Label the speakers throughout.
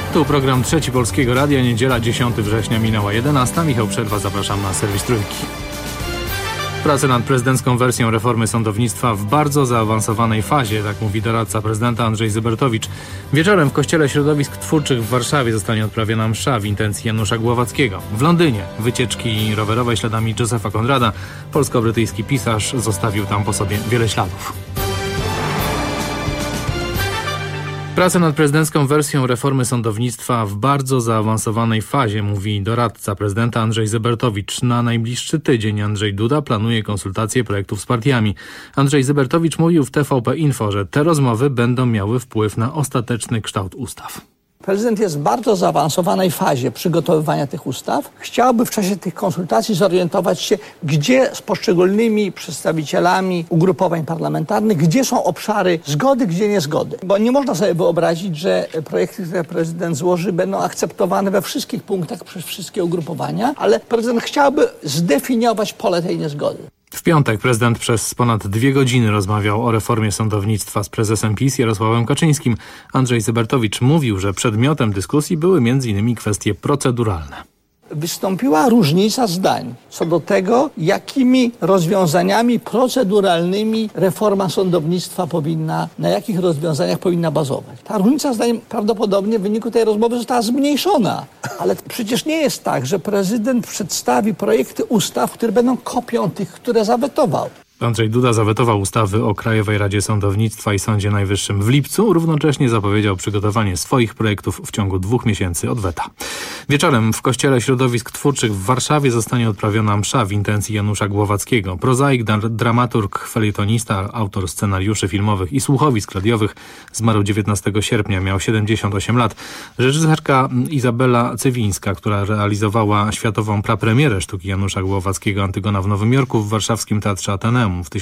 Speaker 1: Tu program Trzeci Polskiego Radia, niedziela 10 września minęła 11. Michał Przerwa, zapraszam na serwis Trójki. Prace nad prezydencką wersją reformy sądownictwa w bardzo zaawansowanej fazie, tak mówi doradca prezydenta Andrzej Zybertowicz. Wieczorem w Kościele Środowisk Twórczych w Warszawie zostanie odprawiona msza w intencji Janusza Głowackiego. W Londynie wycieczki rowerowe śladami Josepha Conrada. Polsko-brytyjski pisarz zostawił tam po sobie wiele śladów. Prace nad prezydencką wersją reformy sądownictwa w bardzo zaawansowanej fazie, mówi doradca prezydenta Andrzej Zybertowicz. Na najbliższy tydzień Andrzej Duda planuje konsultacje projektów z partiami. Andrzej Zybertowicz mówił w TVP Info, że te rozmowy będą miały wpływ na ostateczny kształt ustaw.
Speaker 2: Prezydent jest w bardzo zaawansowanej fazie przygotowywania tych ustaw. Chciałby w czasie tych konsultacji zorientować się, gdzie z poszczególnymi przedstawicielami ugrupowań parlamentarnych, gdzie są obszary zgody, gdzie niezgody. Bo nie można sobie wyobrazić, że projekty, które prezydent złoży, będą akceptowane we wszystkich punktach przez wszystkie ugrupowania, ale prezydent chciałby zdefiniować pole tej niezgody.
Speaker 1: W piątek prezydent przez ponad 2 godziny rozmawiał o reformie sądownictwa z prezesem PiS Jarosławem Kaczyńskim. Andrzej Zybertowicz mówił, że przedmiotem dyskusji były m.in. kwestie proceduralne.
Speaker 2: Wystąpiła różnica zdań co do tego, jakimi rozwiązaniami proceduralnymi reforma sądownictwa na jakich rozwiązaniach powinna bazować. Ta różnica zdań prawdopodobnie w wyniku tej rozmowy została zmniejszona. Ale przecież nie jest tak, że prezydent przedstawi projekty ustaw, które będą kopią tych, które zawetował.
Speaker 1: Andrzej Duda zawetował ustawy o Krajowej Radzie Sądownictwa i Sądzie Najwyższym w lipcu. Równocześnie zapowiedział przygotowanie swoich projektów w ciągu 2 miesięcy od weta. Wieczorem w Kościele Środowisk Twórczych w Warszawie zostanie odprawiona msza w intencji Janusza Głowackiego. Prozaik, dramaturg, felietonista, autor scenariuszy filmowych i słuchowisk radiowych zmarł 19 sierpnia. Miał 78 lat. Reżyserka Izabela Cywińska, która realizowała światową prapremierę sztuki Janusza Głowackiego Antygona w Nowym Jorku w warszawskim Teatrze Ateneum w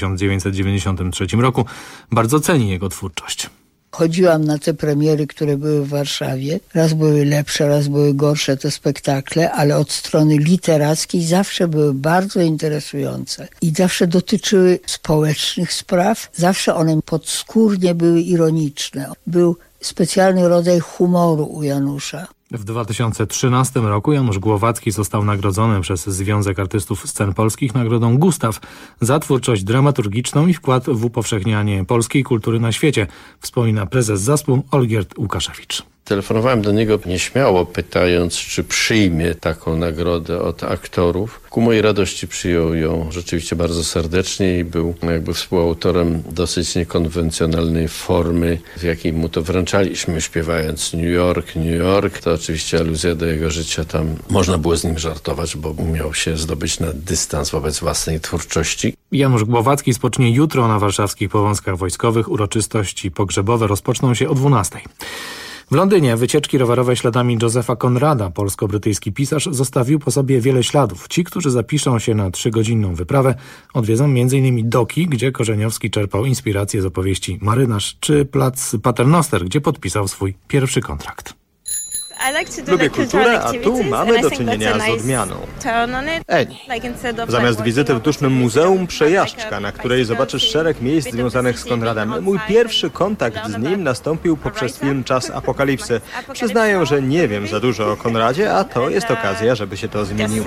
Speaker 1: 1993 roku, bardzo ceni jego twórczość.
Speaker 3: Chodziłam na te premiery, które były w Warszawie. Raz były lepsze, raz były gorsze te spektakle, ale od strony literackiej zawsze były bardzo interesujące i zawsze dotyczyły społecznych spraw. Zawsze one podskórnie były ironiczne. Był specjalny rodzaj humoru u Janusza.
Speaker 1: W 2013 roku Janusz Głowacki został nagrodzony przez Związek Artystów Scen Polskich nagrodą Gustaw za twórczość dramaturgiczną i wkład w upowszechnianie polskiej kultury na świecie, wspomina prezes ZASP-u Olgierd Łukaszewicz.
Speaker 4: Telefonowałem do niego nieśmiało, pytając, czy przyjmie taką nagrodę od aktorów. Ku mojej radości przyjął ją rzeczywiście bardzo serdecznie i był jakby współautorem dosyć niekonwencjonalnej formy, w jakiej mu to wręczaliśmy, śpiewając New York, New York. To oczywiście aluzja do jego życia, tam można było z nim żartować, bo umiał się zdobyć na dystans wobec własnej twórczości.
Speaker 1: Janusz Głowacki spocznie jutro na warszawskich Powązkach Wojskowych. Uroczystości pogrzebowe rozpoczną się o 12:00. W Londynie wycieczki rowerowe śladami Josepha Conrada, polsko-brytyjski pisarz, zostawił po sobie wiele śladów. Ci, którzy zapiszą się na 3-godzinną wyprawę, odwiedzą m.in. doki, gdzie Korzeniowski czerpał inspirację z opowieści Marynarz, czy plac Paternoster, gdzie podpisał swój pierwszy kontrakt.
Speaker 5: Lubię kulturę, a tu mamy do czynienia z odmianą. Eni. Zamiast wizyty w dusznym muzeum, przejażdżka, na której zobaczysz szereg miejsc związanych z Konradem. Mój pierwszy kontakt z nim nastąpił poprzez film Czas Apokalipsy. Przyznaję, że nie wiem za dużo o Konradzie, a to jest okazja, żeby się to zmieniło.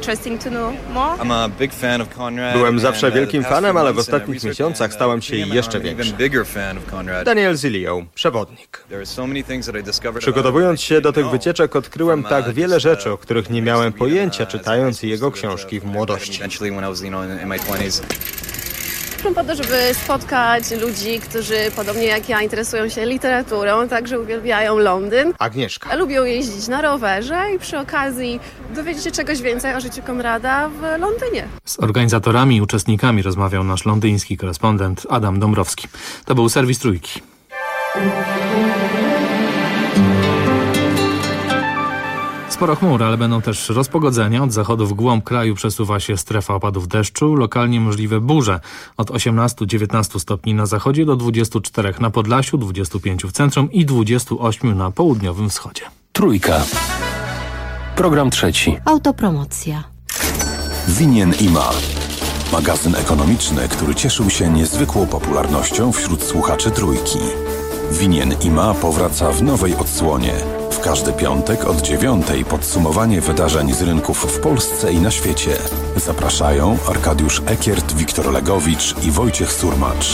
Speaker 5: Byłem zawsze wielkim fanem, ale w ostatnich miesiącach stałem się jeszcze większym. Daniel Zilio, przewodnik. Przygotowując się do tych wycieczek odkryłem tak wiele rzeczy, o których nie miałem pojęcia, czytając jego książki w młodości.
Speaker 6: Po to, żeby spotkać ludzi, którzy podobnie jak ja interesują się literaturą, także uwielbiają Londyn.
Speaker 5: Agnieszka.
Speaker 6: Lubią jeździć na rowerze i przy okazji dowiedzieć się czegoś więcej o życiu Konrada w Londynie.
Speaker 1: Z organizatorami i uczestnikami rozmawiał nasz londyński korespondent Adam Dąbrowski. To był serwis Trójki. Sporo chmur, ale będą też rozpogodzenia. Od zachodu w głąb kraju przesuwa się strefa opadów deszczu. Lokalnie możliwe burze. Od 18-19 stopni na zachodzie do 24 na Podlasiu, 25 w centrum i 28 na południowym wschodzie.
Speaker 7: Trójka. Program trzeci.
Speaker 8: Autopromocja.
Speaker 7: Winien i ma. Magazyn ekonomiczny, który cieszył się niezwykłą popularnością wśród słuchaczy Trójki. Winien i Ma powraca w nowej odsłonie. W każdy piątek od 9:00 podsumowanie wydarzeń z rynków w Polsce i na świecie. Zapraszają Arkadiusz Ekiert, Wiktor Legowicz i Wojciech Surmacz.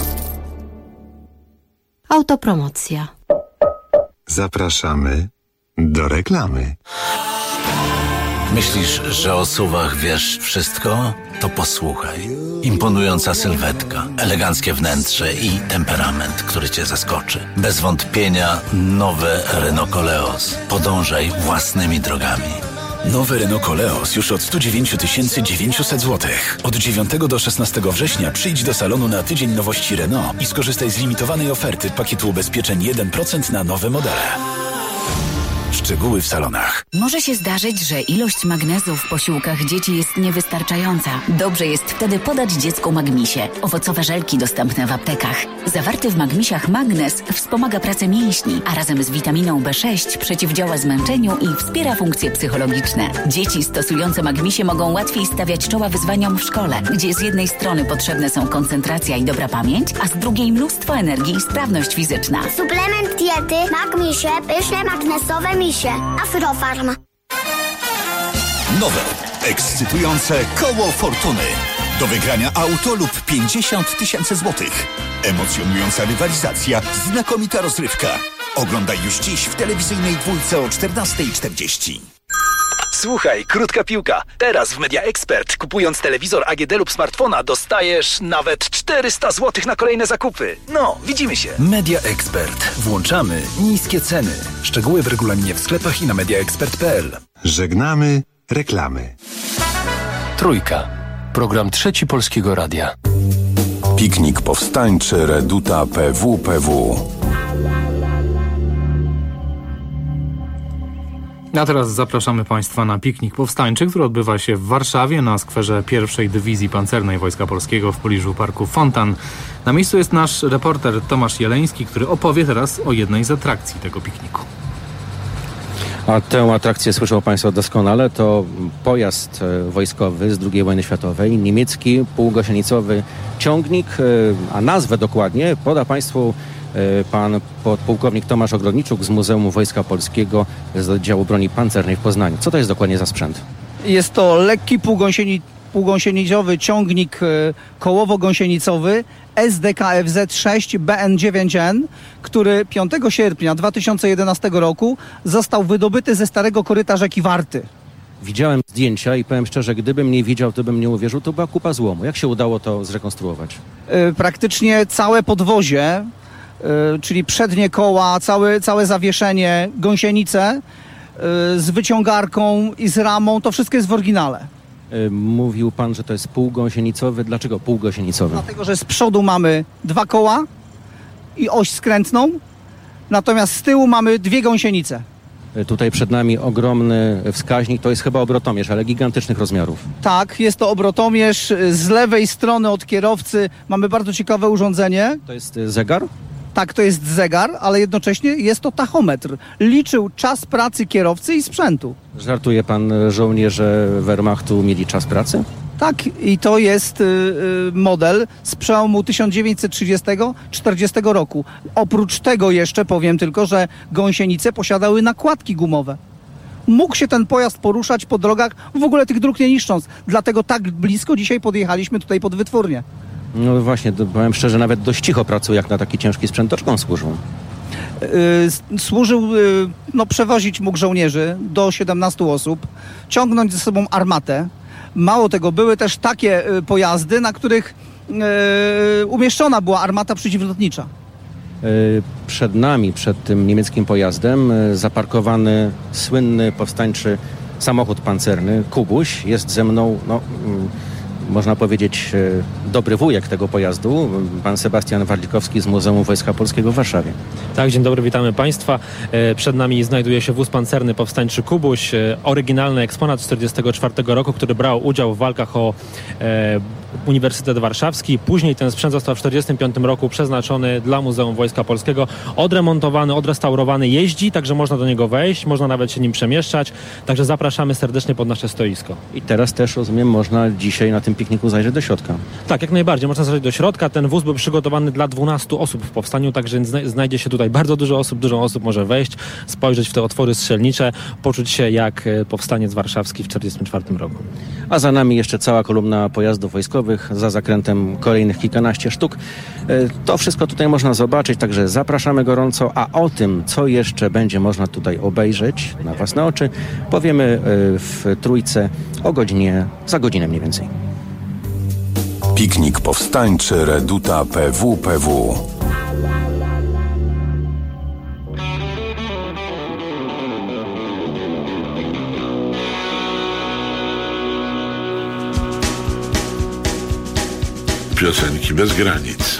Speaker 8: Autopromocja.
Speaker 9: Zapraszamy do reklamy.
Speaker 10: Myślisz, że o SUV-ach wiesz wszystko? To posłuchaj. Imponująca sylwetka, eleganckie wnętrze i temperament, który cię zaskoczy. Bez wątpienia nowe Renault Koleos. Podążaj własnymi drogami.
Speaker 11: Nowy Renault Koleos już od 109 900 zł. Od 9 do 16 września przyjdź do salonu na tydzień nowości Renault i skorzystaj z limitowanej oferty pakietu ubezpieczeń 1% na nowe modele. Szczegóły w salonach.
Speaker 12: Może się zdarzyć, że ilość magnezu w posiłkach dzieci jest niewystarczająca. Dobrze jest wtedy podać dziecku Magmisie. Owocowe żelki dostępne w aptekach. Zawarty w Magmisiach magnez wspomaga pracę mięśni, a razem z witaminą B6 przeciwdziała zmęczeniu i wspiera funkcje psychologiczne. Dzieci stosujące Magmisie mogą łatwiej stawiać czoła wyzwaniom w szkole, gdzie z jednej strony potrzebne są koncentracja i dobra pamięć, a z drugiej mnóstwo energii i sprawność fizyczna.
Speaker 13: Suplement diety Magmisie, pyszne magnesowe misie. Afrofarm.
Speaker 11: Nowe, ekscytujące koło fortuny. Do wygrania auto lub 50 000 złotych. Emocjonująca rywalizacja, znakomita rozrywka. Oglądaj już dziś w telewizyjnej dwójce o 14:40.
Speaker 14: Słuchaj, krótka piłka. Teraz w Media Expert, kupując telewizor AGD lub smartfona, dostajesz nawet 400 zł na kolejne zakupy. No, widzimy się.
Speaker 11: Media Expert. Włączamy niskie ceny. Szczegóły w regulaminie w sklepach i na mediaexpert.pl.
Speaker 9: Żegnamy reklamy.
Speaker 7: Trójka. Program Trzeci Polskiego Radia. Piknik powstańczy Reduta PWPW.
Speaker 1: A teraz zapraszamy Państwa na piknik powstańczy, który odbywa się w Warszawie na skwerze pierwszej Dywizji Pancernej Wojska Polskiego w pobliżu Parku Fontan. Na miejscu jest nasz reporter Tomasz Jeleński, który opowie teraz o jednej z atrakcji tego pikniku.
Speaker 15: A tę atrakcję słyszą Państwo doskonale. To pojazd wojskowy z II wojny światowej, niemiecki półgąsienicowy ciągnik, a nazwę dokładnie poda Państwu pan podpułkownik Tomasz Ogrodniczuk z Muzeum Wojska Polskiego z oddziału broni pancernej w Poznaniu. Co to jest dokładnie za sprzęt?
Speaker 16: Jest to lekki półgąsienicowy ciągnik kołowo-gąsienicowy SDKFZ-6 BN9N, który 5 sierpnia 2011 roku został wydobyty ze starego koryta rzeki Warty.
Speaker 15: Widziałem zdjęcia i powiem szczerze, gdybym nie widział, to bym nie uwierzył. To była kupa złomu. Jak się udało to zrekonstruować?
Speaker 16: Praktycznie całe podwozie, czyli przednie koła, całe zawieszenie, gąsienice z wyciągarką i z ramą, to wszystko jest w oryginale.
Speaker 15: Mówił pan, że to jest półgąsienicowy. Dlaczego półgąsienicowy?
Speaker 16: Dlatego, że z przodu mamy 2 koła i oś skrętną, natomiast z tyłu mamy 2 gąsienice.
Speaker 15: Tutaj przed nami ogromny wskaźnik, to jest chyba obrotomierz, ale gigantycznych rozmiarów.
Speaker 16: Tak, jest to obrotomierz. Z lewej strony od kierowcy mamy bardzo ciekawe urządzenie.
Speaker 15: To jest zegar?
Speaker 16: Tak, to jest zegar, ale jednocześnie jest to tachometr. Liczył czas pracy kierowcy i sprzętu.
Speaker 15: Żartuje pan, żołnierze Wehrmachtu mieli czas pracy?
Speaker 16: Tak, i to jest model z przełomu 1930-40 roku. Oprócz tego jeszcze powiem tylko, że gąsienice posiadały nakładki gumowe. Mógł się ten pojazd poruszać po drogach, w ogóle tych dróg nie niszcząc. Dlatego tak blisko dzisiaj podjechaliśmy tutaj pod wytwórnię.
Speaker 15: No właśnie, powiem szczerze, nawet dość cicho pracuje, jak na taki ciężki sprzęt. To czego on służył?
Speaker 16: Służył, przewozić mógł żołnierzy do 17 osób, ciągnąć ze sobą armatę. Mało tego, były też takie pojazdy, na których umieszczona była armata przeciwlotnicza.
Speaker 15: Przed nami, przed tym niemieckim pojazdem, zaparkowany słynny powstańczy samochód pancerny Kubuś. Jest ze mną, można powiedzieć, dobry wujek tego pojazdu, pan Sebastian Warlikowski z Muzeum Wojska Polskiego w Warszawie.
Speaker 17: Tak, dzień dobry, witamy Państwa. Przed nami znajduje się wóz pancerny powstańczy Kubuś, oryginalny eksponat z 1944 roku, który brał udział w walkach o Uniwersytet Warszawski. Później ten sprzęt został w 1945 roku przeznaczony dla Muzeum Wojska Polskiego. Odremontowany, odrestaurowany, jeździ, także można do niego wejść, można nawet się nim przemieszczać. Także zapraszamy serdecznie pod nasze stoisko.
Speaker 15: I teraz też, rozumiem, można dzisiaj na tym pikniku zajrzeć do środka.
Speaker 17: Tak, jak najbardziej. Można zajrzeć do środka. Ten wóz był przygotowany dla 12 osób w powstaniu, także znajdzie się tutaj bardzo dużo osób może wejść, spojrzeć w te otwory strzelnicze, poczuć się jak powstaniec warszawski w 1944 roku.
Speaker 15: A za nami jeszcze cała kolumna pojazdów wojskowych, za zakrętem kolejnych kilkanaście sztuk. To wszystko tutaj można zobaczyć, także zapraszamy gorąco, a o tym, co jeszcze będzie można tutaj obejrzeć na własne oczy, powiemy w Trójce za godzinę mniej więcej.
Speaker 7: Piknik powstańczy Reduta PWPW.
Speaker 18: Piosenki bez granic.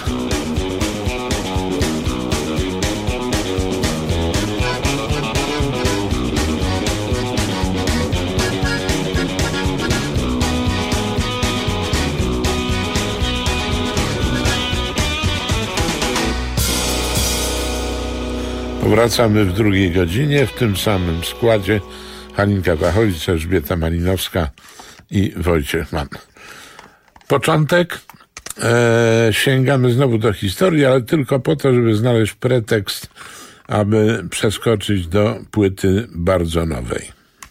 Speaker 18: Powracamy w drugiej godzinie w tym samym składzie. Halinka Tachowicz, Elżbieta Malinowska i Wojciech Mann. Początek. Sięgamy znowu do historii, ale tylko po to, żeby znaleźć pretekst, aby przeskoczyć do płyty bardzo nowej.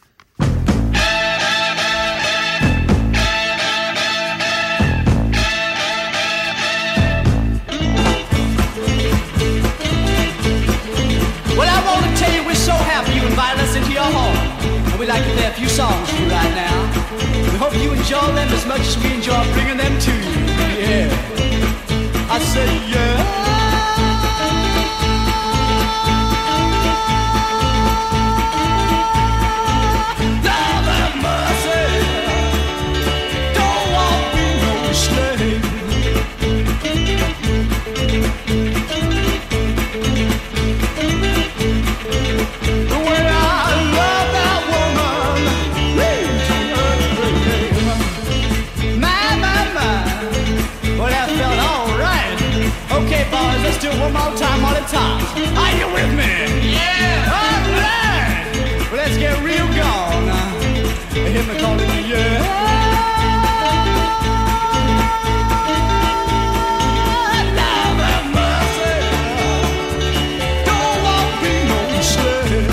Speaker 19: Well, I want to tell you we're so happy you invited us into your home. And we'd like to play a few songs for you right now. We hope you enjoy them as much as we enjoy bringing them to you. Yeah. I said, yeah. Lord have mercy. Don't want to be no slave. The way I love that woman. Well, that felt all right. Okay, boys, let's do it one more time all the time. Are you with me? Yeah. All right. Well, let's get real gone. Hear me calling you, yeah. Lord have mercy. Don't want to be no slave.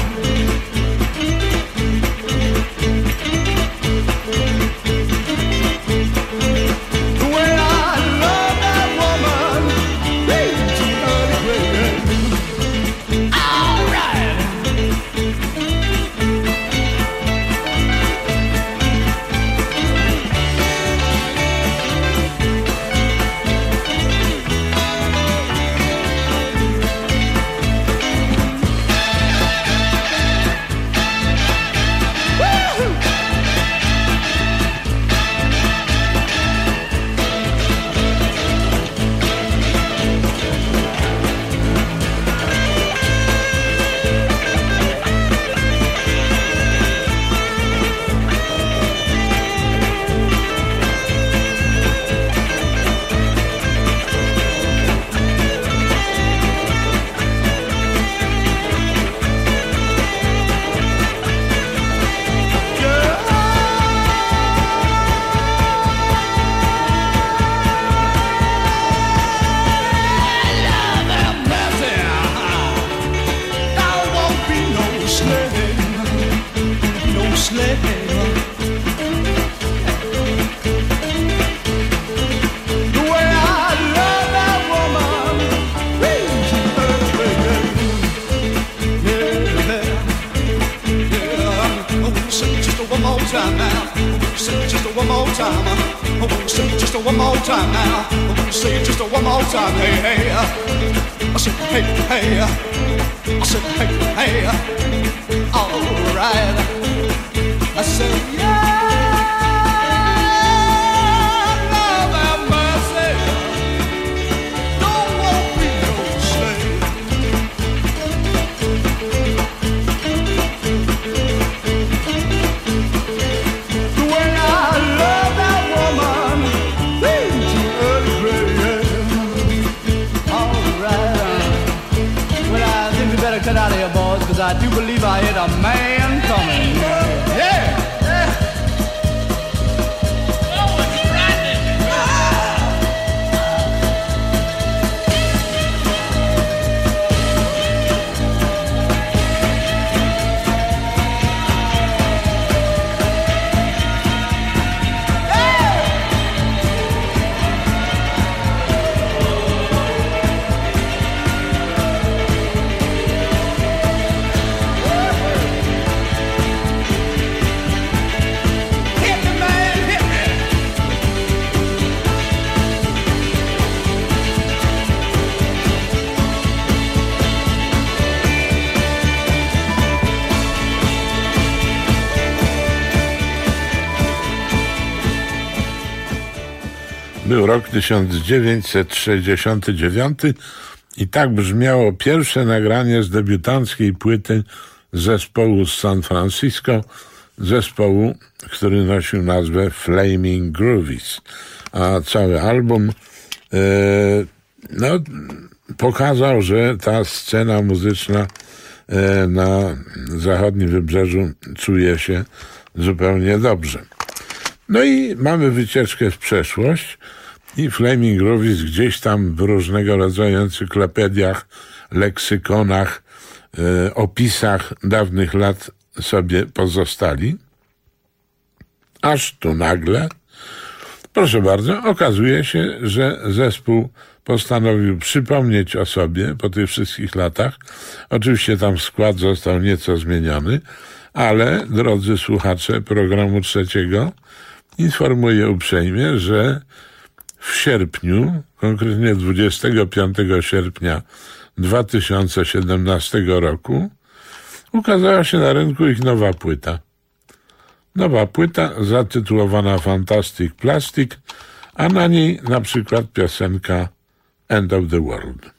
Speaker 19: time now. Say it just one more time. I want to say it just one more time now. I want to say it just one more time. Hey, hey. I said, hey, hey. I said, hey, hey. All right. I said, yeah. Love and mercy. Don't want to be no slave. The way I love that woman. Woo. better cut out of here, boys, because I do believe I hear a man coming. Yeah!
Speaker 18: Był rok 1969 i tak brzmiało pierwsze nagranie z debiutanckiej płyty zespołu z San Francisco, zespołu, który nosił nazwę Flaming Groovies. A cały album pokazał, że ta scena muzyczna na zachodnim wybrzeżu czuje się zupełnie dobrze. No i mamy wycieczkę w przeszłość i Flaming Groovies gdzieś tam w różnego rodzaju encyklopediach, leksykonach, opisach dawnych lat sobie pozostali. Aż tu nagle, proszę bardzo, okazuje się, że zespół postanowił przypomnieć o sobie po tych wszystkich latach. Oczywiście tam skład został nieco zmieniony, ale, drodzy słuchacze programu trzeciego, informuję uprzejmie, że w sierpniu, konkretnie 25 sierpnia 2017 roku, ukazała się na rynku ich nowa płyta. Nowa płyta zatytułowana Fantastic Plastic, a na niej na przykład piosenka End of the World.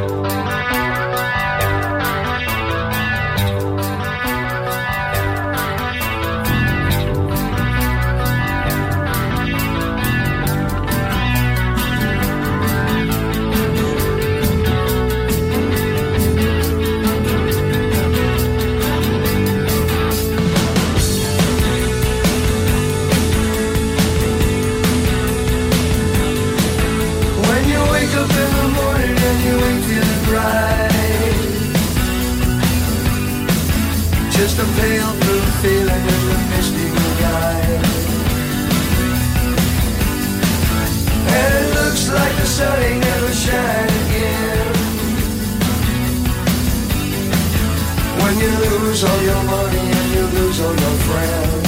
Speaker 19: Just a pale blue feeling in the misty sky, and it looks like the sun ain't never shine again. When you lose all your money and you lose all your friends,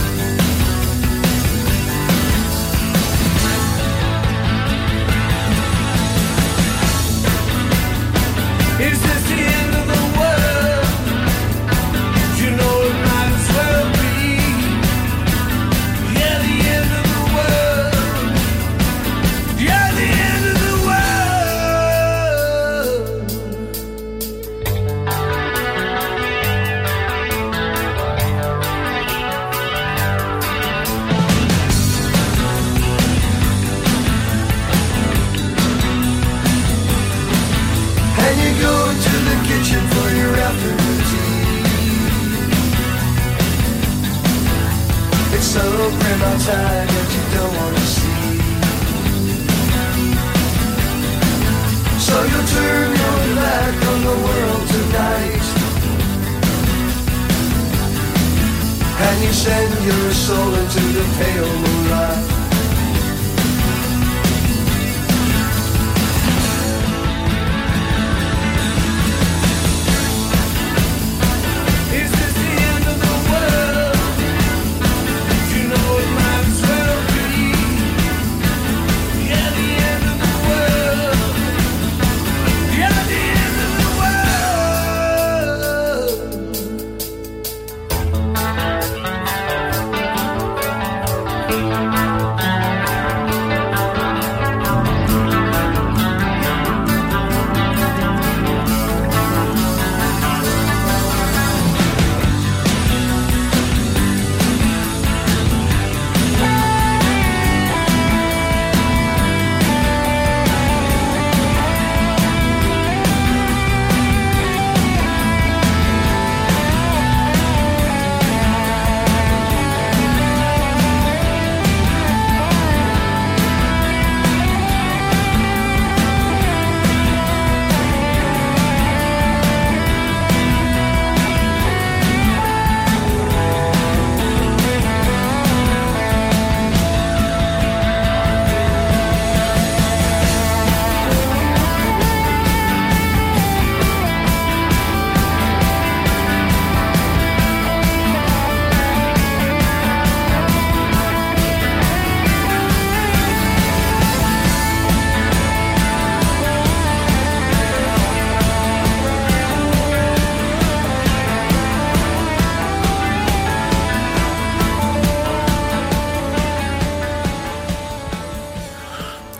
Speaker 19: is this the end of the world? You know it might as well be. Yeah, the end of the world. Yeah, the end of the world. And you go to the kitchen for your afternoon tea. It's so grim outside that you don't want to see. So you turn your back on the world tonight, and you send your soul into the pale moonlight. Is this the end of the world? You know it might as well be. Yeah, the end of the world. Yeah, the end of the world.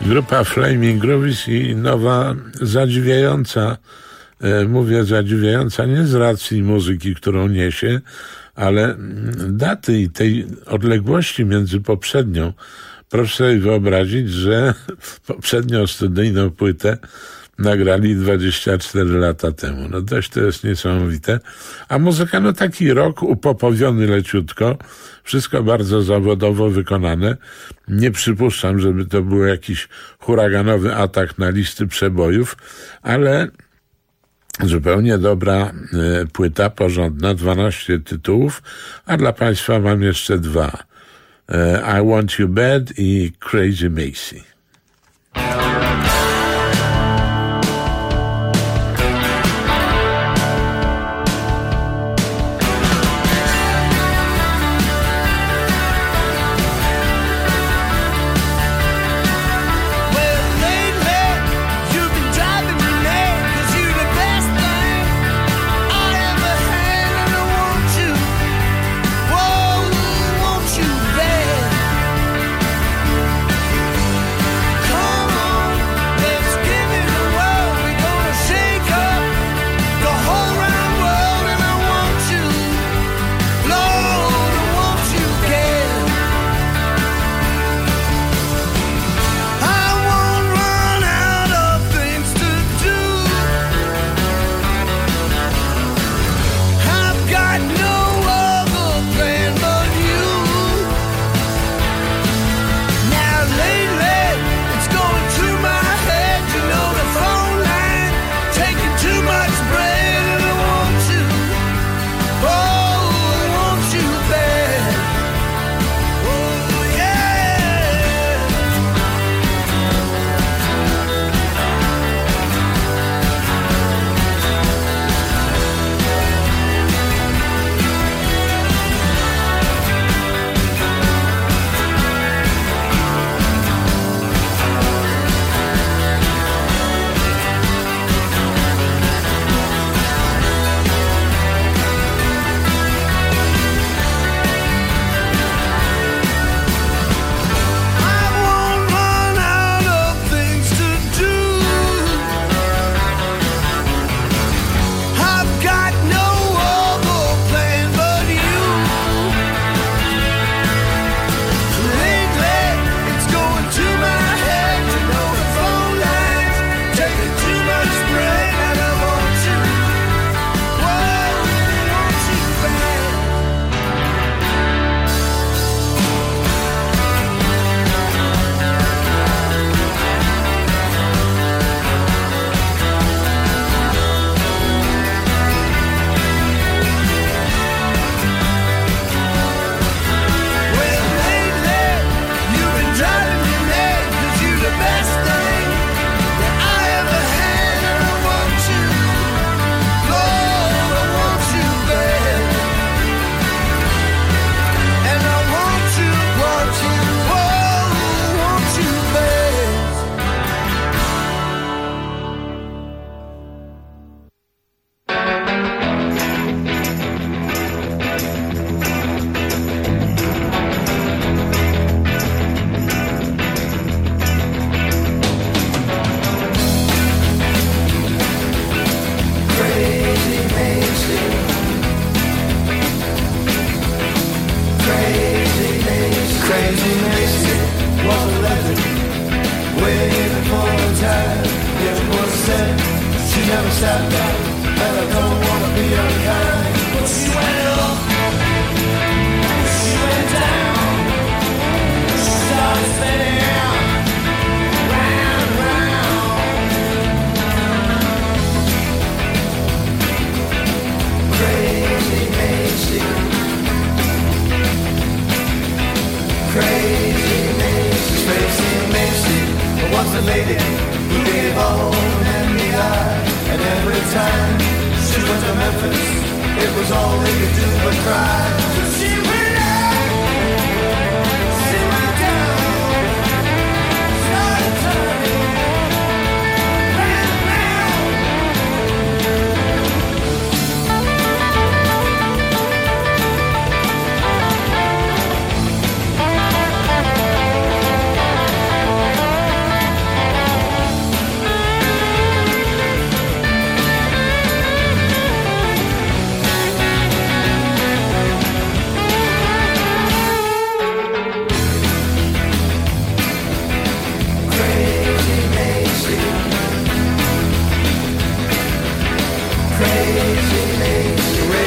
Speaker 18: Grupa Flaming Groovies i nowa, zadziwiająca, mówię zadziwiająca nie z racji muzyki, którą niesie, ale daty i tej odległości między poprzednią. Proszę sobie wyobrazić, że poprzednią studyjną płytę nagrali 24 lata temu. No dość to jest niesamowite. A muzyka, no taki rock upopowiony leciutko. Wszystko bardzo zawodowo wykonane. Nie przypuszczam, żeby to był jakiś huraganowy atak na listy przebojów, ale zupełnie dobra płyta, porządna, 12 tytułów, a dla Państwa mam jeszcze 2. I Want You Bad i Crazy Macy.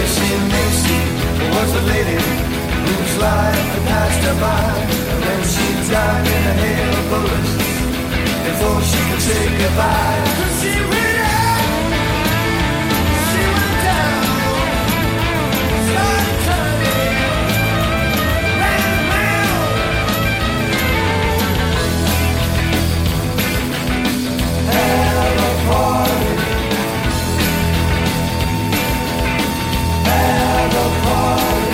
Speaker 19: Missy, Macy was a lady whose life had passed her by, and she died in a hail of bullets before she could say goodbye. 'Cause she went out, she went down, started turning, ran around. Have a party, have a party.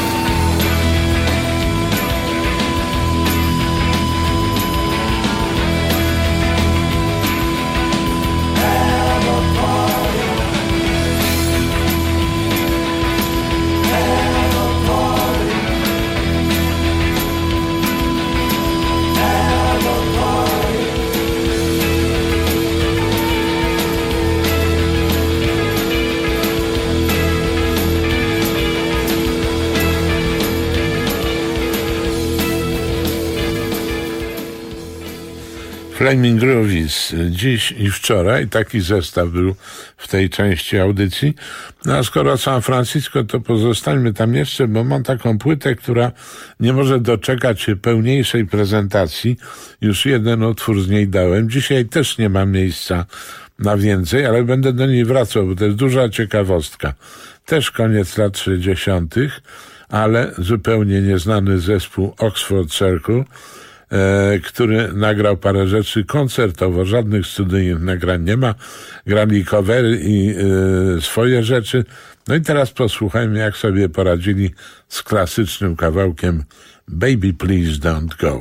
Speaker 18: Flaming Groovies dziś i wczoraj, taki zestaw był w tej części audycji. No a skoro San Francisco, to pozostańmy tam jeszcze, bo mam taką płytę, która nie może doczekać się pełniejszej prezentacji. Już jeden utwór z niej dałem. Dzisiaj też nie ma miejsca na więcej, ale będę do niej wracał, bo to jest duża ciekawostka. Też koniec lat 60., ale zupełnie nieznany zespół Oxford Circle, który nagrał parę rzeczy koncertowo, żadnych studyjnych nagrań nie ma, grali covery i swoje rzeczy. No i teraz posłuchajmy, jak sobie poradzili z klasycznym kawałkiem Baby Please Don't Go.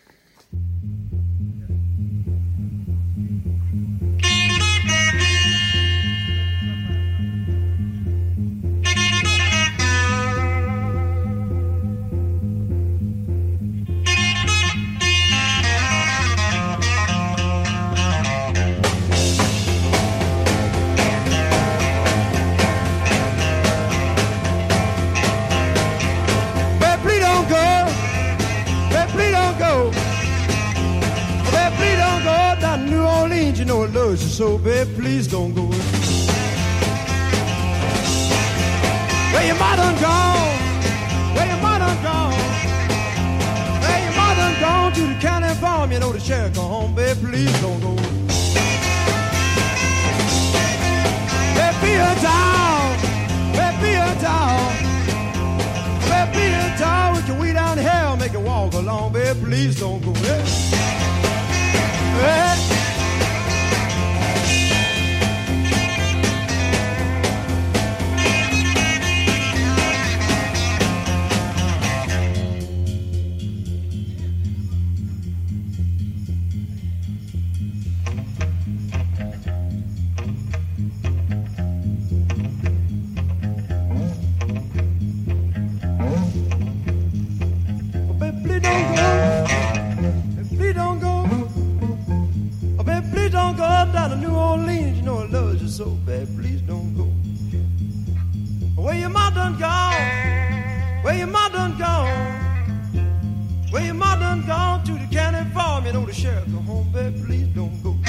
Speaker 19: You know it loves you so, babe, please don't go. Where your mother gone? Where your mother gone? Where your mother gone to the county farm? You know the sheriff come home, babe, please don't go. Babe, be a doll, babe, be a doll, babe, be a doll with your way down the hill, make you walk along, babe, please don't go. Hey. Hey. Down to New Orleans, you know I love you so bad, please don't go. Where your mom done gone, where your mom done gone, where your mom done gone to the county farm, you know the sheriff come home, bad, please don't go.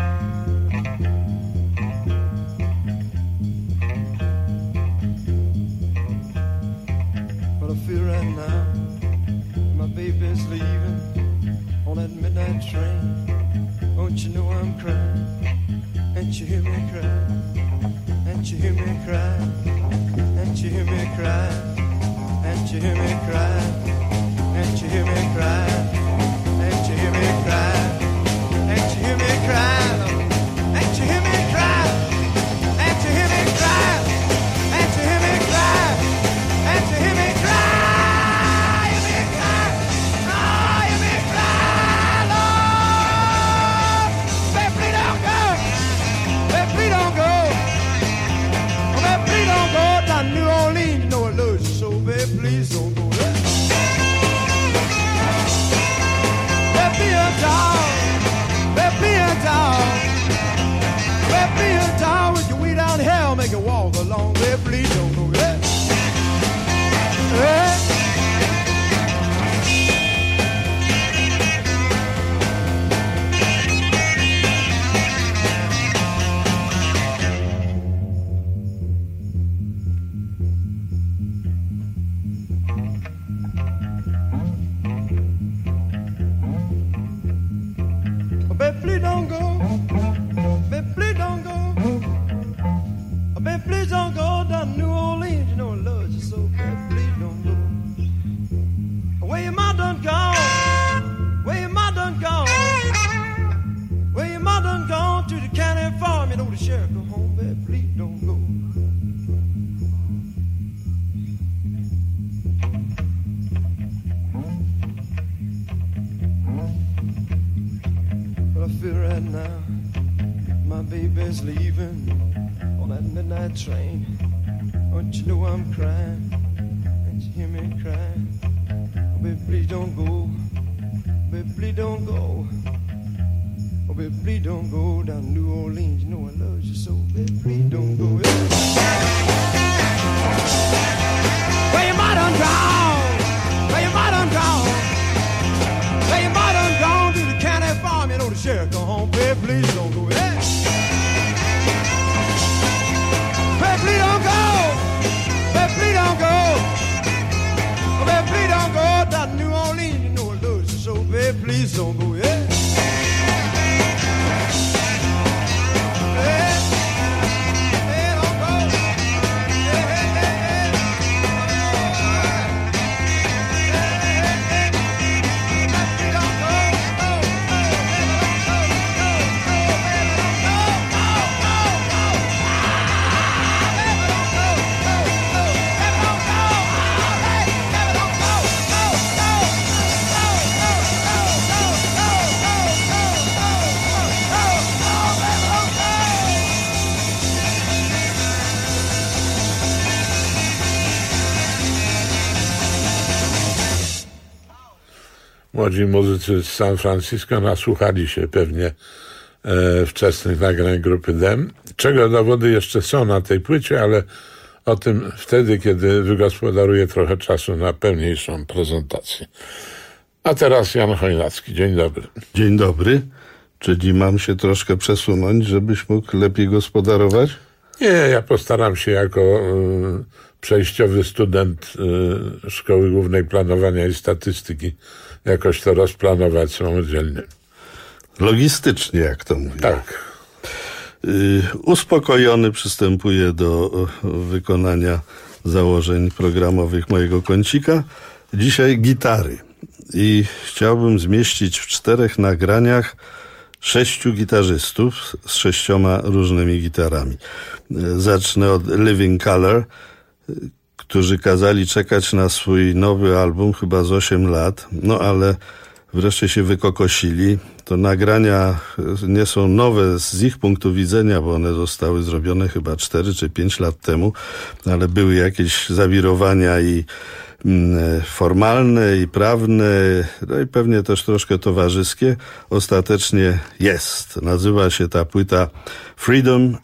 Speaker 19: But I feel right now, my baby's leaving on that midnight train. Don't you know I'm crying? And you hear me cry? And you hear me cry? And you hear me cry? And you hear me cry? And you hear me cry? And you hear me cry? And you hear me cry? And you hear me cry? And you hear me cry? And you hear me cry? And you hear me cry? New Orleans, you know I love you so, babe, please don't go there. Babe, be a doll, babe, be a doll, babe, be a doll with your way down the hill, make you walk along, babe, please don't go there. Hey. baby, please don't go down to New Orleans. You know I love you so bad. Please don't go. Where your ma done gone? Where your ma done gone? Where your ma done gone to the county farm? You know the sheriff go home, baby, please don't go. But I feel right now my baby's leaving on that midnight train. Don't you know I'm crying? Can't you hear me crying? Oh, baby, please don't go. Baby, please don't go. Oh, baby, please don't go down to New Orleans. You know I love you so. Baby, please don't go. Where your ma done gone? Where your ma done gone? Where your ma done gone to the county farm? You know the sheriff go home. Baby, please don't go. Yeah. Baby, please don't go. Baby, please don't go. Oh, baby, please don't go down to New Orleans. You know I love you so. Baby, please don't go. Yeah.
Speaker 18: Młodzi muzycy z San Francisco nasłuchali się pewnie wczesnych nagrań grupy Them, czego dowody jeszcze są na tej płycie, ale o tym wtedy, kiedy wygospodaruję trochę czasu na pełniejszą prezentację. A teraz Jan Chojnacki. Dzień dobry.
Speaker 20: Dzień dobry. Czyli mam się troszkę przesunąć, żebyś mógł lepiej gospodarować?
Speaker 18: Nie, ja postaram się jako przejściowy student Szkoły Głównej Planowania i Statystyki jakoś to rozplanować samodzielnie.
Speaker 20: Logistycznie, jak to mówię.
Speaker 18: Tak.
Speaker 20: Uspokojony przystępuję do wykonania założeń programowych mojego kącika. Dzisiaj gitary. I chciałbym zmieścić w 4 nagraniach 6 gitarzystów z 6 różnymi gitarami. Zacznę od Living Colour, którzy kazali czekać na swój nowy album chyba z 8 lat, no ale wreszcie się wykokosili. To nagrania nie są nowe z ich punktu widzenia, bo one zostały zrobione chyba 4 czy 5 lat temu, ale były jakieś zawirowania i formalne i prawne, no i pewnie też troszkę towarzyskie. Ostatecznie jest. Nazywa się ta płyta Freedom,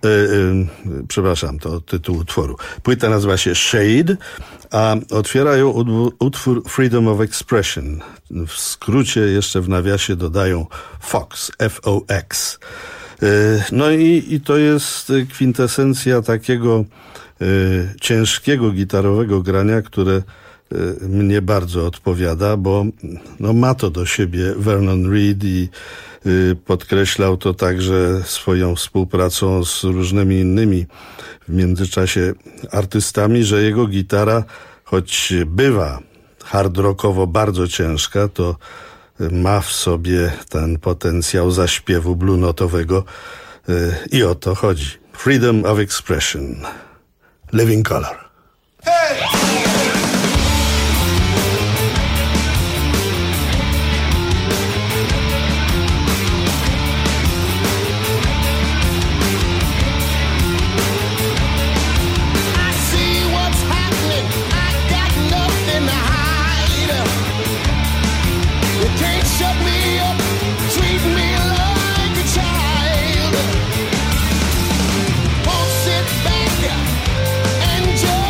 Speaker 20: to tytuł utworu. Płyta nazywa się Shade, a otwiera ją utwór Freedom of Expression. W skrócie jeszcze w nawiasie dodają Fox, F-O-X. No i to jest kwintesencja takiego ciężkiego gitarowego grania, które mnie bardzo odpowiada, bo no, ma to do siebie Vernon Reid i podkreślał to także swoją współpracą z różnymi innymi w międzyczasie artystami, że jego gitara, choć bywa hard rockowo bardzo ciężka, to ma w sobie ten potencjał zaśpiewu bluenotowego i o to chodzi. Freedom of Expression. Living Colour. Hey!
Speaker 19: Sit back and just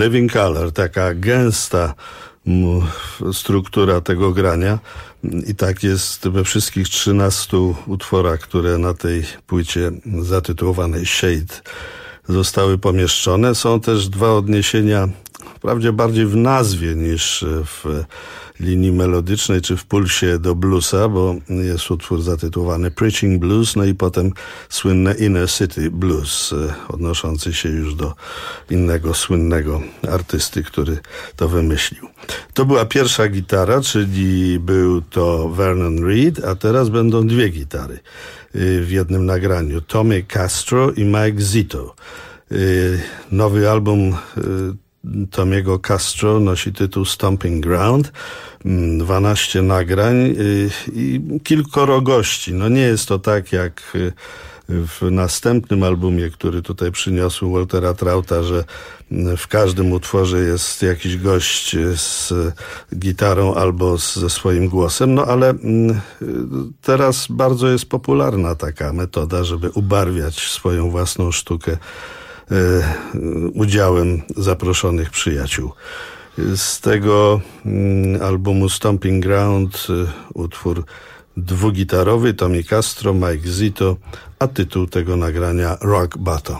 Speaker 20: Living Color, taka gęsta struktura tego grania. I tak jest we wszystkich 13 utworach, które na tej płycie zatytułowanej Shade zostały pomieszczone. Są też 2 odniesienia, wprawdzie bardziej w nazwie niż w linii melodycznej czy w pulsie do bluesa, bo jest utwór zatytułowany Preaching Blues, no i potem słynne Inner City Blues, odnoszący się już do innego słynnego artysty, który to wymyślił. To była pierwsza gitara, czyli był to Vernon Reid, a teraz będą 2 gitary w jednym nagraniu. Tommy Castro i Mike Zito. Nowy album Tommy'ego Castro nosi tytuł Stomping Ground. 12 nagrań i kilkoro gości. No nie jest to tak jak w następnym albumie, który tutaj przyniosł Waltera Trouta, że w każdym utworze jest jakiś gość z gitarą albo ze swoim głosem, no ale teraz bardzo jest popularna taka metoda, żeby ubarwiać swoją własną sztukę udziałem zaproszonych przyjaciół. Z tego albumu Stomping Ground utwór 2-gitarowy, Tommy Castro, Mike Zito, a tytuł tego nagrania Rock Bottom.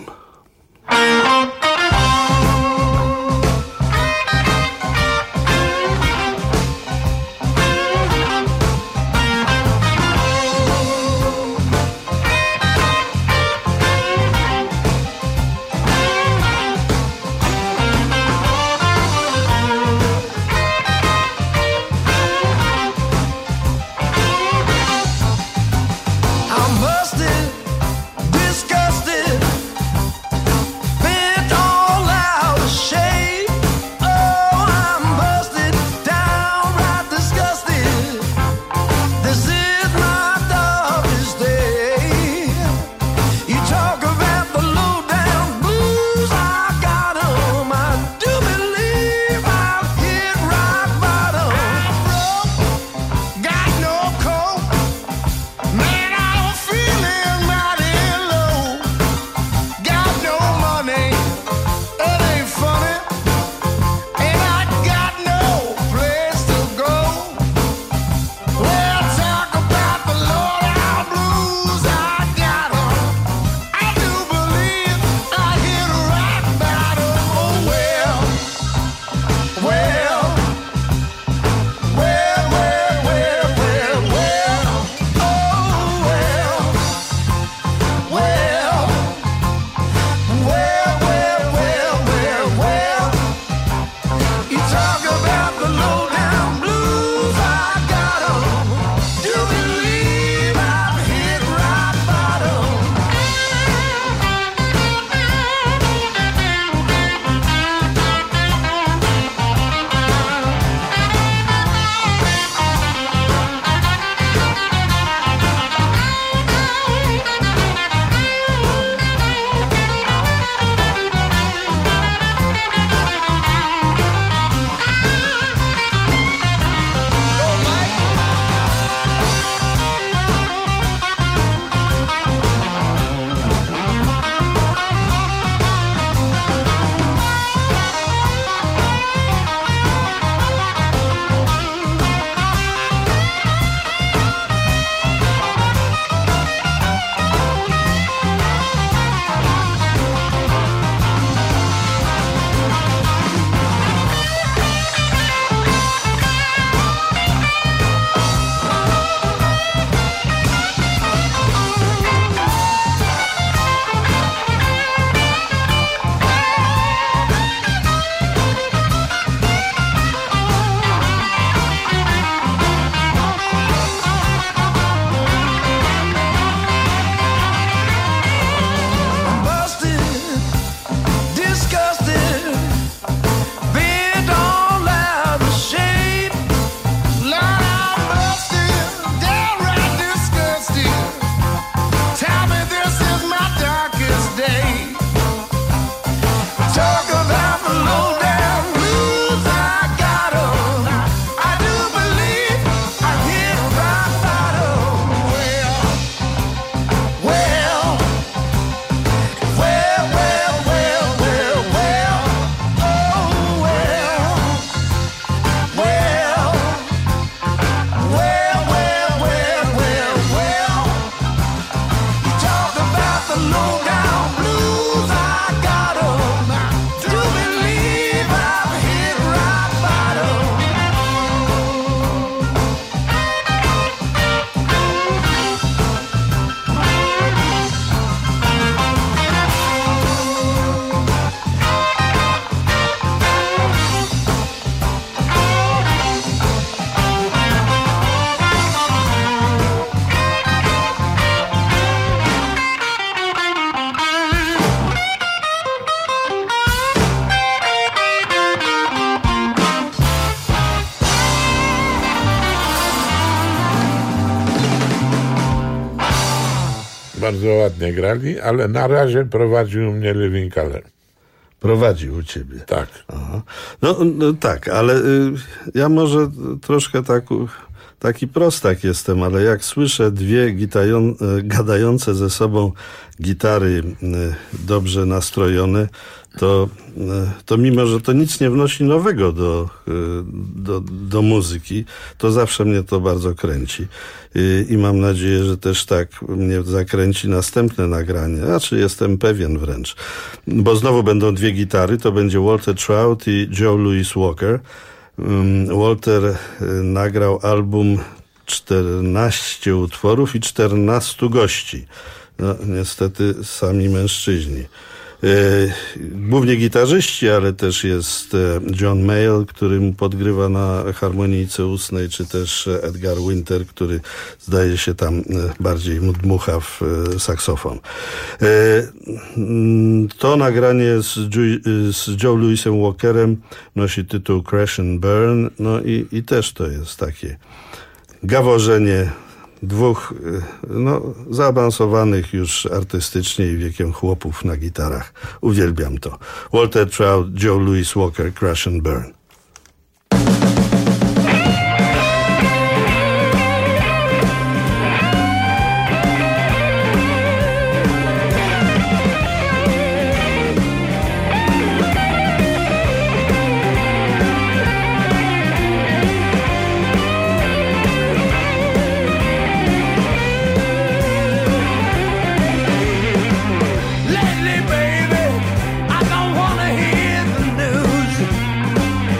Speaker 18: bardzo ładnie grali, ale na razie prowadził mnie Living Colour.
Speaker 20: Prowadził u ciebie.
Speaker 18: Tak.
Speaker 20: Aha. No tak, ale ja może troszkę taki prostak jestem, ale jak słyszę dwie gadające ze sobą gitary dobrze nastrojone, to mimo, że to nic nie wnosi nowego do muzyki, to zawsze mnie to bardzo kręci. I mam nadzieję, że też tak mnie zakręci następne nagranie. Znaczy jestem pewien wręcz. Bo znowu będą dwie gitary, to będzie Walter Trout i Joe Louis Walker. Walter nagrał album 14 utworów i 14 gości. No, niestety sami mężczyźni. Głównie gitarzyści, ale też jest John Mayall, który mu podgrywa na harmonijce ustnej, czy też Edgar Winter, który zdaje się tam bardziej mu dmucha w saksofon. To nagranie z Joe Louisem Walkerem nosi tytuł Crash and Burn, no i też to jest takie gaworzenie dwóch zaawansowanych już artystycznie i wiekiem chłopów na gitarach. Uwielbiam to. Walter Trout, Joe Louis Walker, Crash and Burn.
Speaker 19: Lately, baby, I don't wanna hear the news.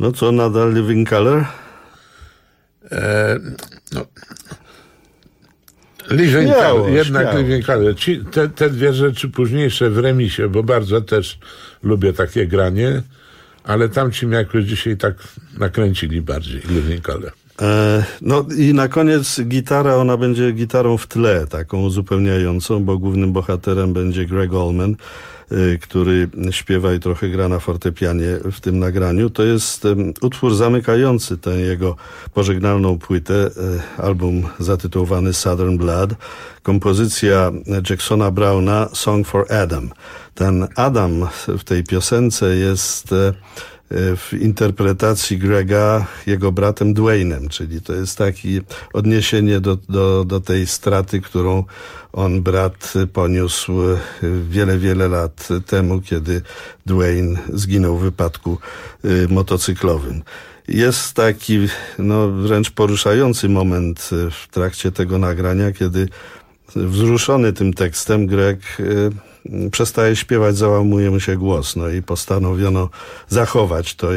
Speaker 20: No co, nadal Living Color?
Speaker 18: Living Color, jednak Living Color. Te dwie rzeczy późniejsze w remisie, bo bardzo też lubię takie granie, ale tamci mnie jakoś dzisiaj tak nakręcili bardziej, Living Color.
Speaker 20: No i na koniec gitara, ona będzie gitarą w tle, taką uzupełniającą, bo głównym bohaterem będzie Greg Allman, który śpiewa i trochę gra na fortepianie w tym nagraniu. To jest utwór zamykający tę jego pożegnalną płytę, album zatytułowany Southern Blood, kompozycja Jacksona Browna, Song for Adam. Ten Adam w tej piosence jest w interpretacji Grega jego bratem Dwaynem, czyli to jest takie odniesienie do tej straty, którą on, brat, poniósł wiele lat temu, kiedy Dwayne zginął w wypadku motocyklowym. Jest taki wręcz poruszający moment w trakcie tego nagrania, kiedy wzruszony tym tekstem Greg przestaje śpiewać, załamuje mu się głos, i postanowiono zachować to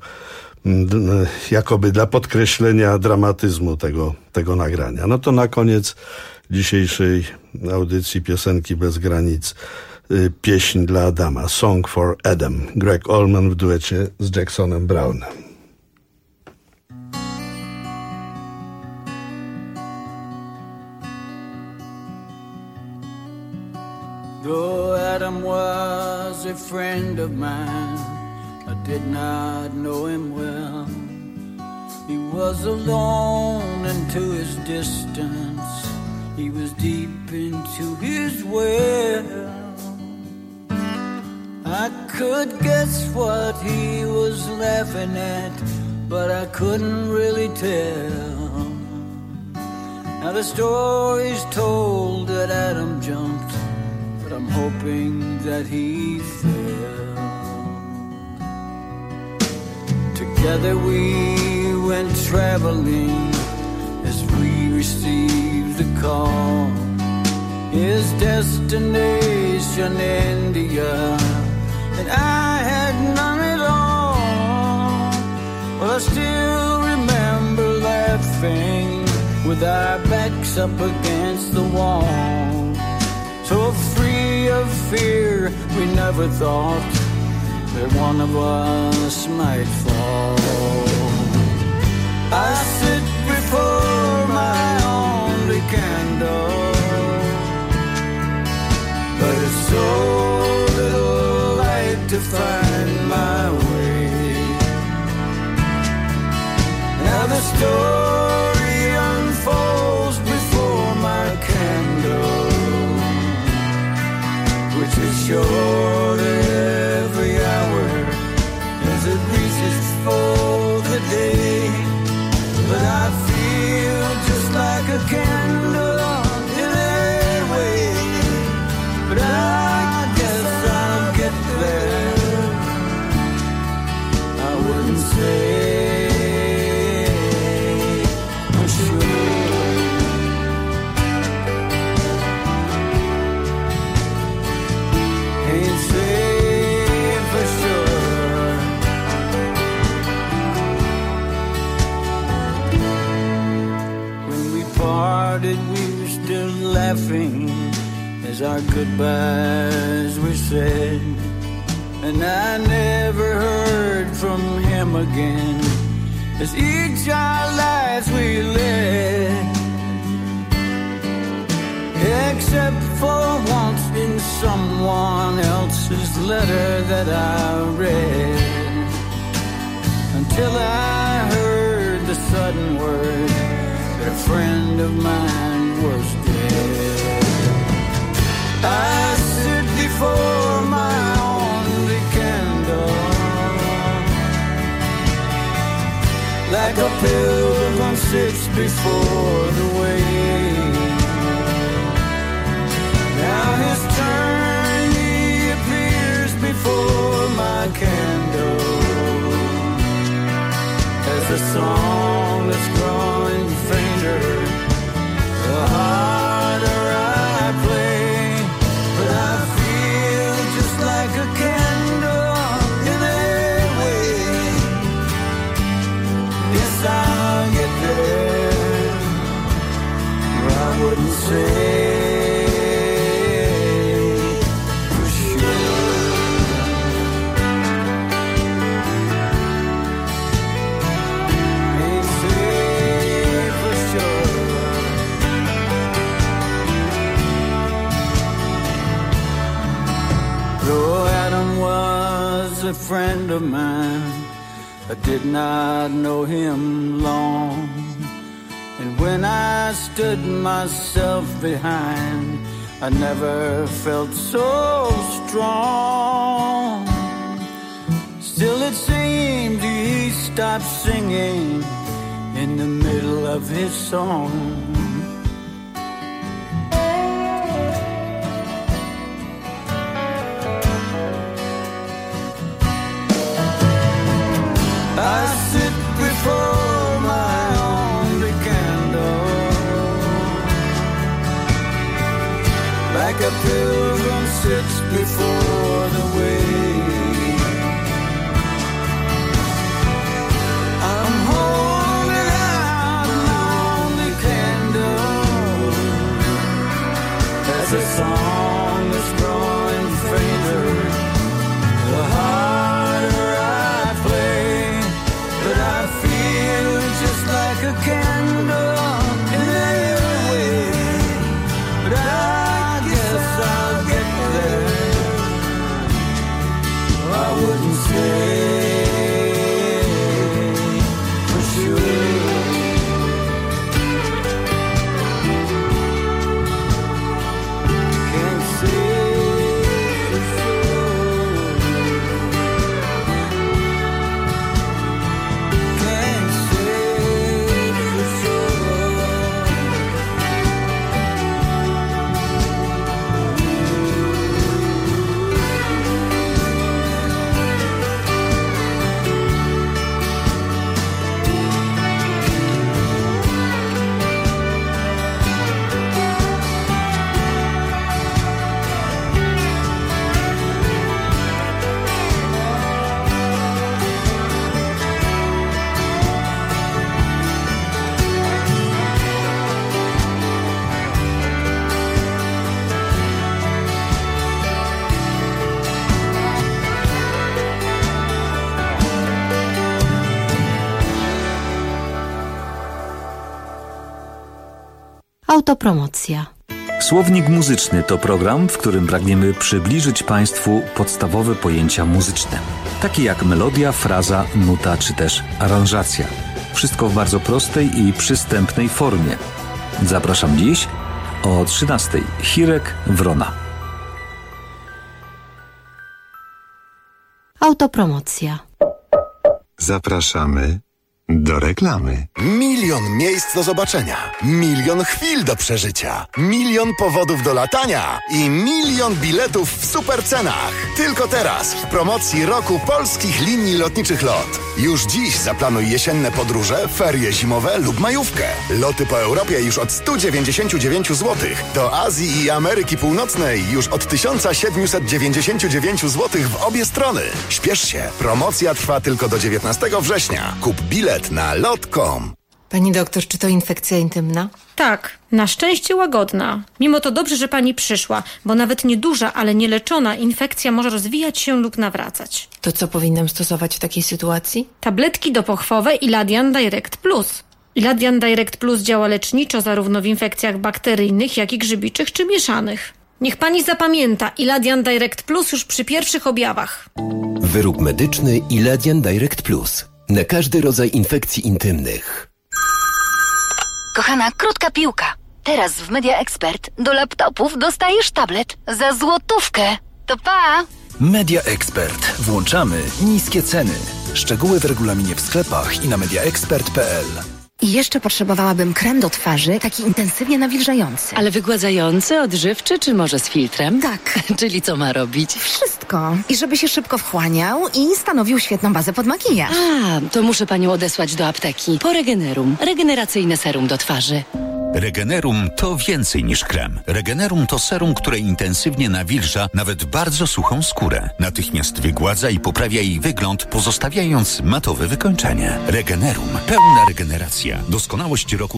Speaker 20: jakoby dla podkreślenia dramatyzmu tego nagrania. No to na koniec dzisiejszej audycji Piosenki bez granic pieśń dla Adama, Song for Adam, Greg Allman w duecie z Jacksonem Brownem.
Speaker 21: Though Adam was a friend of mine, I did not know him well. He was alone and to his distance, he was deep into his well. I could guess what he was laughing at, but I couldn't really tell. Now the story's told that Adam jumped, I'm hoping that he fell. Together we went traveling as we received the call. His destination India, and I had none at all. Well, I still remember laughing with our backs up against the wall. So free of fear, we never thought that one of us might fall. I sit before my only candle, but it's so little light to find my way. Now the story unfolds before my candle, which is short every hour as it reaches for the day. But I feel just like a candle in a way. But I guess I'll get there. I wouldn't say for sure. We were still laughing as our goodbyes were said, and I never heard from him again as each our lives we led, except for once in someone else's letter that I read, until I heard the sudden word that a friend of mine was dead. I sit before my only candle, like a pilgrim sits before the way. Now his turn he appears before my candle as a song that's growing fainter, the harder I play. But I feel just like a candle in a way. A friend of mine, I did not know him long, and when I stood myself behind, I never felt so strong. Still it seemed he stopped singing in the middle of his song. I sit before my only candle, like a pilgrim sits before the way. I'm holding out an only candle as the song is growing fainter. The harder I play, but I feel just like a candle in every way. But I guess I'll get there. I wouldn't say for sure. Can't say for sure. Can't say for sure.
Speaker 8: Autopromocja.
Speaker 2: Słownik muzyczny to program, w którym pragniemy przybliżyć Państwu podstawowe pojęcia muzyczne, takie jak melodia, fraza, nuta czy też aranżacja. Wszystko w bardzo prostej i przystępnej formie. Zapraszam dziś o 13:00. Hirek Wrona.
Speaker 8: Autopromocja.
Speaker 9: Zapraszamy do reklamy.
Speaker 22: 1 000 000 miejsc do zobaczenia, 1 000 000 chwil do przeżycia, 1 000 000 powodów do latania i 1 000 000 biletów w super cenach. Tylko teraz w promocji roku polskich linii lotniczych LOT. Już dziś zaplanuj jesienne podróże, ferie zimowe lub majówkę. Loty po Europie już od 199 zł. Do Azji i Ameryki Północnej już od 1799 zł w obie strony. Śpiesz się, promocja trwa tylko do 19 września. Kup bilet na lot.com.
Speaker 23: Pani doktor, czy to infekcja intymna?
Speaker 24: Tak, na szczęście łagodna. Mimo to dobrze, że pani przyszła, bo nawet nieduża, ale nieleczona infekcja może rozwijać się lub nawracać.
Speaker 23: To co powinnam stosować w takiej sytuacji?
Speaker 24: Tabletki dopochwowe Iladian Direct Plus. Iladian Direct Plus działa leczniczo zarówno w infekcjach bakteryjnych, jak i grzybiczych czy mieszanych. Niech pani zapamięta, Iladian Direct Plus już przy pierwszych objawach.
Speaker 25: Wyrób medyczny Iladian Direct Plus. Na każdy rodzaj infekcji intymnych.
Speaker 12: Kochana, krótka piłka. Teraz w Media Expert do laptopów dostajesz tablet za złotówkę. To pa!
Speaker 14: Media Expert. Włączamy niskie ceny. Szczegóły w regulaminie w sklepach i na mediaexpert.pl.
Speaker 26: I jeszcze potrzebowałabym krem do twarzy, taki intensywnie nawilżający.
Speaker 27: Ale wygładzający, odżywczy czy może z filtrem?
Speaker 26: Tak.
Speaker 27: Czyli co ma robić?
Speaker 26: Wszystko. I żeby się szybko wchłaniał i stanowił świetną bazę pod makijaż.
Speaker 27: A, to muszę panią odesłać do apteki. Po Regenerum. Regeneracyjne serum do twarzy.
Speaker 28: Regenerum to więcej niż krem. Regenerum to serum, które intensywnie nawilża nawet bardzo suchą skórę. Natychmiast wygładza i poprawia jej wygląd, pozostawiając matowe wykończenie. Regenerum. Pełna regeneracja. Doskonałość roku